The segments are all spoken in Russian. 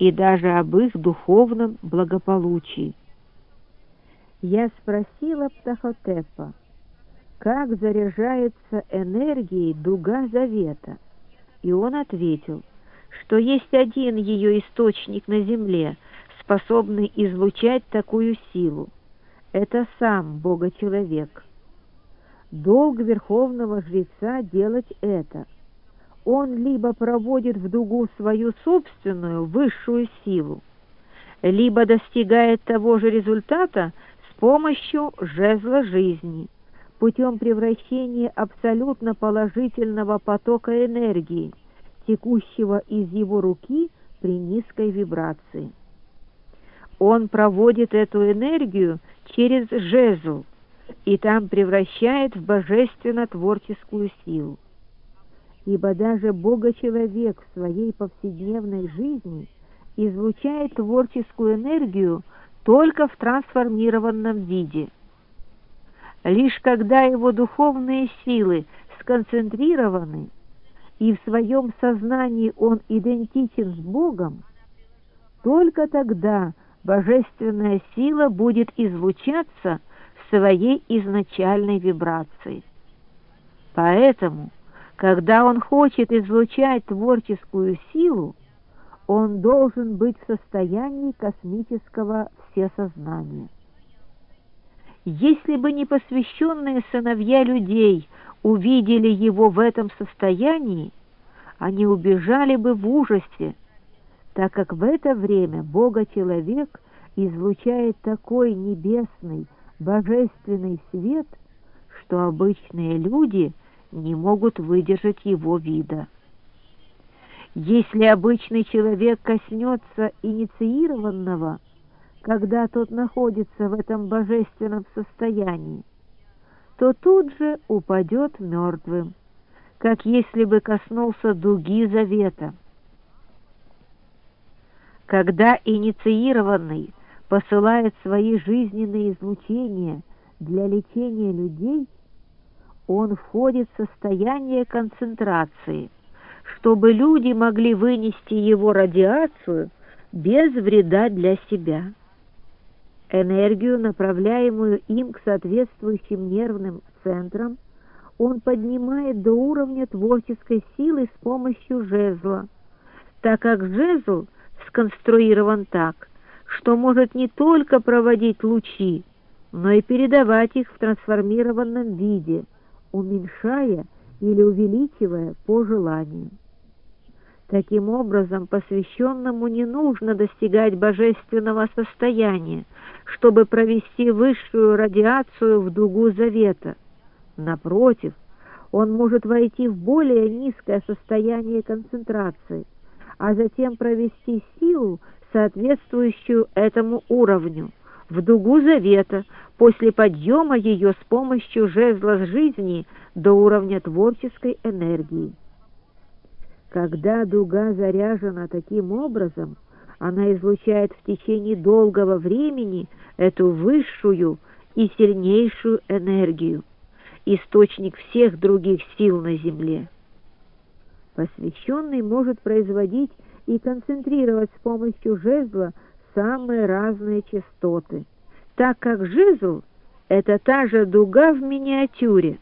и даже об их духовном благополучии. Я спросила Птахотепа, как заряжается энергией дуга завета, и он ответил, что есть один ее источник на земле, способный излучать такую силу. Это сам Бога-человек. Долг верховного жреца делать это. Он либо проводит в дугу свою собственную высшую силу, либо достигает того же результата с помощью жезла жизни, путем превращения абсолютно положительного потока энергии, текущего из его руки при низкой вибрации. Он проводит эту энергию через жезл и там превращает в божественно-творческую силу. Ибо даже Бога-человек в своей повседневной жизни излучает творческую энергию только в трансформированном виде. Лишь когда его духовные силы сконцентрированы и в своем сознании он идентичен с Богом, только тогда божественная сила будет излучаться в своей изначальной вибрации. Поэтому, когда он хочет излучать творческую силу, он должен быть в состоянии космического всесознания. Если бы непосвященные сыновья людей увидели его в этом состоянии, они убежали бы в ужасе, так как в это время Бога-человек излучает такой небесный, божественный свет, что обычные люди не могут выдержать его вида. Если обычный человек коснется инициированного, когда тот находится в этом божественном состоянии, то тут же упадет мертвым, как если бы коснулся дуги завета. Когда инициированный посылает свои жизненные излучения для лечения людей, он входит в состояние концентрации, чтобы люди могли вынести его радиацию без вреда для себя. Энергию, направляемую им к соответствующим нервным центрам, он поднимает до уровня творческой силы с помощью жезла, так как жезл сконструирован так, что может не только проводить лучи, но и передавать их в трансформированном виде, уменьшая или увеличивая по желанию. Таким образом, посвященному не нужно достигать божественного состояния, чтобы провести высшую радиацию в дугу завета. Напротив, он может войти в более низкое состояние концентрации, а затем провести силу, соответствующую этому уровню, в дугу завета, после подъема ее с помощью жезла жизни до уровня творческой энергии. Когда дуга заряжена таким образом, она излучает в течение долгого времени эту высшую и сильнейшую энергию, источник всех других сил на земле. Посвященный может производить и концентрировать с помощью жезла самые разные частоты, так как жезл — это та же дуга в миниатюре,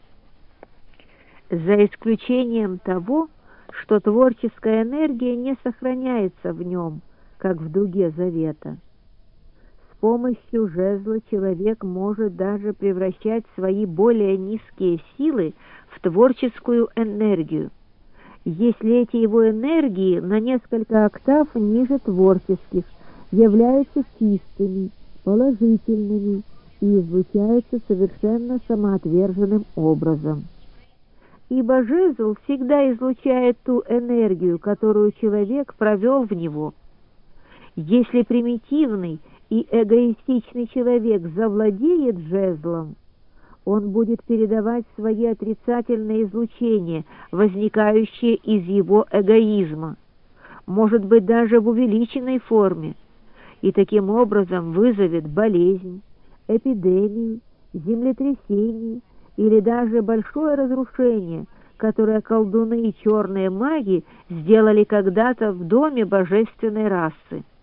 за исключением того, что творческая энергия не сохраняется в нем, как в дуге завета. С помощью жезла человек может даже превращать свои более низкие силы в творческую энергию, если эти его энергии на несколько октав ниже творческих, являются чистыми, положительными и излучаются совершенно самоотверженным образом. Ибо жезл всегда излучает ту энергию, которую человек провел в него. Если примитивный и эгоистичный человек завладеет жезлом, он будет передавать свои отрицательные излучения, возникающие из его эгоизма, может быть, даже в увеличенной форме, и таким образом вызовет болезнь, эпидемии, землетрясений или даже большое разрушение, которое колдуны и черные маги сделали когда-то в доме божественной расы.